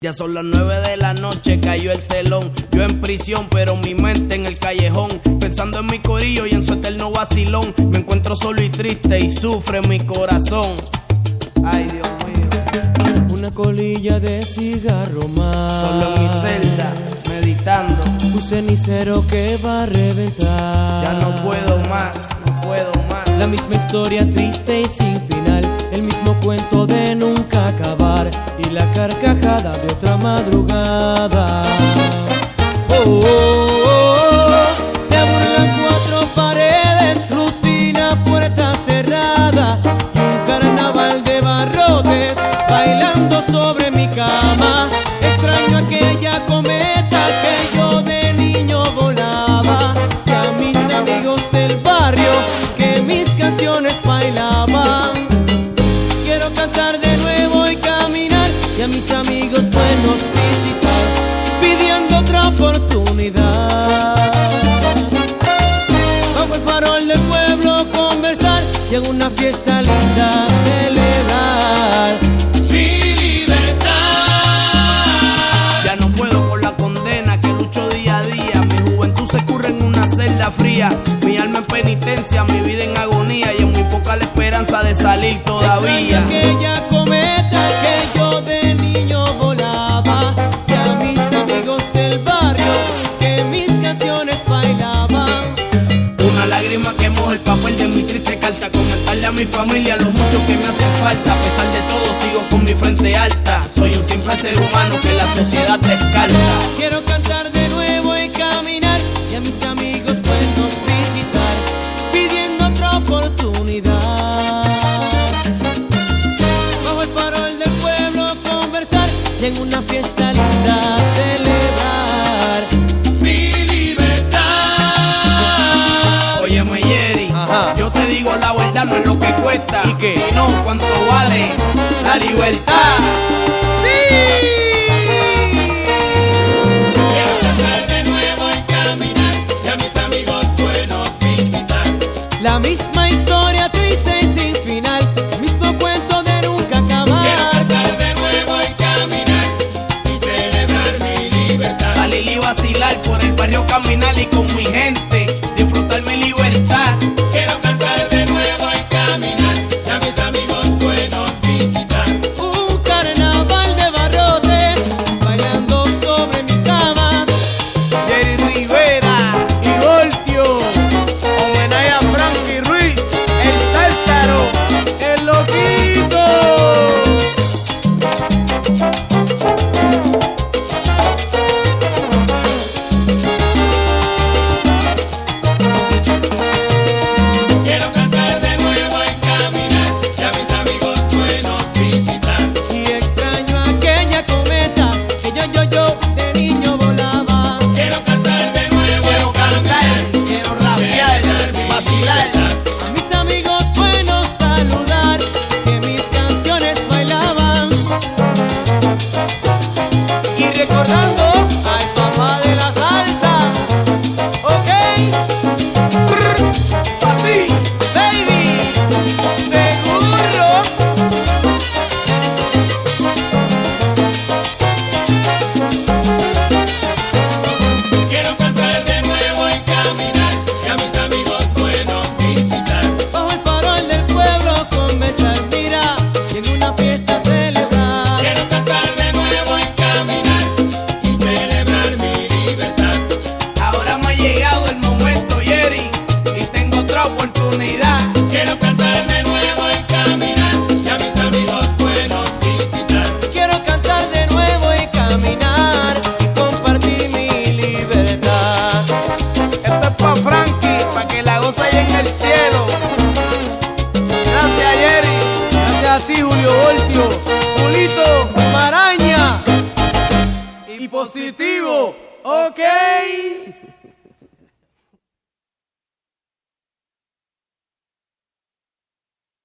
Ya son las 9 de la noche, cayó el telón. Yo en prisión, pero mi mente en el callejón, pensando en mi corillo y en su eterno vacilón. Me encuentro solo y triste y sufre mi corazón. Ay, Dios mío. Una colilla de cigarro más, solo en mi celda, meditando. Un cenicero que va a reventar. Ya no puedo más, no puedo más. La misma historia triste y sin final, el mismo cuento de nunca acabar y la carcajada de otra madrugada. Oh, oh, oh, oh. Se burlan cuatro paredes, rutina, puerta cerrada y un carnaval de barrotes bailando sobre mi cama. Extraño aquella cometa que yo de niño volaba y a mis amigos del barrio que mis canciones bailaban. Quiero cantar de nuevo y caminar y a mis amigos buenos visitar, pidiendo otra oportunidad. Bajo el farol del pueblo conversar y en una fiesta linda celebrar mi libertad. Ya no puedo con la condena que lucho día a día. Mi juventud se curre en una celda fría, mi alma en penitencia, mi vida en agonía y en muy poca la esperanza de salir todavía. Aquella cometa que yo de niño volaba y a mis amigos del barrio que mis canciones bailaban. Una lágrima que moja el papel de mi triste carta, comentarle a mi familia lo mucho que me hace falta. A pesar de todo sigo con mi frente alta, soy un simple ser humano que la sociedad descarta. Quiero cantar de nuevo y caminar y a mis amigos buenos visitar, pidiendo otra oportunidad. Bajo el farol del pueblo conversar y en una fiesta linda celebrar mi libertad. Óyeme, Jerry, yo te digo la verdad, no es lo que cuesta, ¿y qué? sino cuánto vale la libertad. Quiero cantar de nuevo y caminar y a mis amigos buenos visitar. La misma historia triste y sin final, mismo cuento de nunca acabar. Quiero cantar de nuevo y caminar y celebrar mi libertad. Salir y vacilar por el barrio, caminar y con mi gente disfrutar mi libertad. Quiero cantar de nuevo y caminar y a mis amigos buenos visitar. Un carnaval de barrotes bailando sobre mi cama. Jerry Rivera Y Voltio, homenaje a Frankie Ruiz, el tártaro. el loquito. Quiero cantar de nuevo y caminar y a mis amigos buenos visitar. Y extraño aquella cometa que yo de niño volaba. Quiero cantar de nuevo Quiero y caminar cantar, quiero rapear, celebrar mi vacilar. libertad. A mis amigos buenos saludar que mis canciones bailaban. Y recordando al papá de la salsa. Ok, Papi, baby, seguro. Quiero cantar de nuevo y caminar y a mis amigos buenos visitar. Bajo el farol del pueblo conversar, mira, y en una fiesta celebrar. Quiero cantar de nuevo y caminar y celebrar mi libertad. ahora me ha llegado el momento, Jerry, y tengo otra oportunidad. Quiero cantar de nuevo y caminar y a mis amigos buenos visitar. Quiero cantar de nuevo y caminar y compartir mi libertad. Esto es pa' Frankie, pa' que la goza ahí en el cielo. Gracias, Jerry. Gracias a ti, Julio Voltio, Julito, Maraña y Positivo. Ok.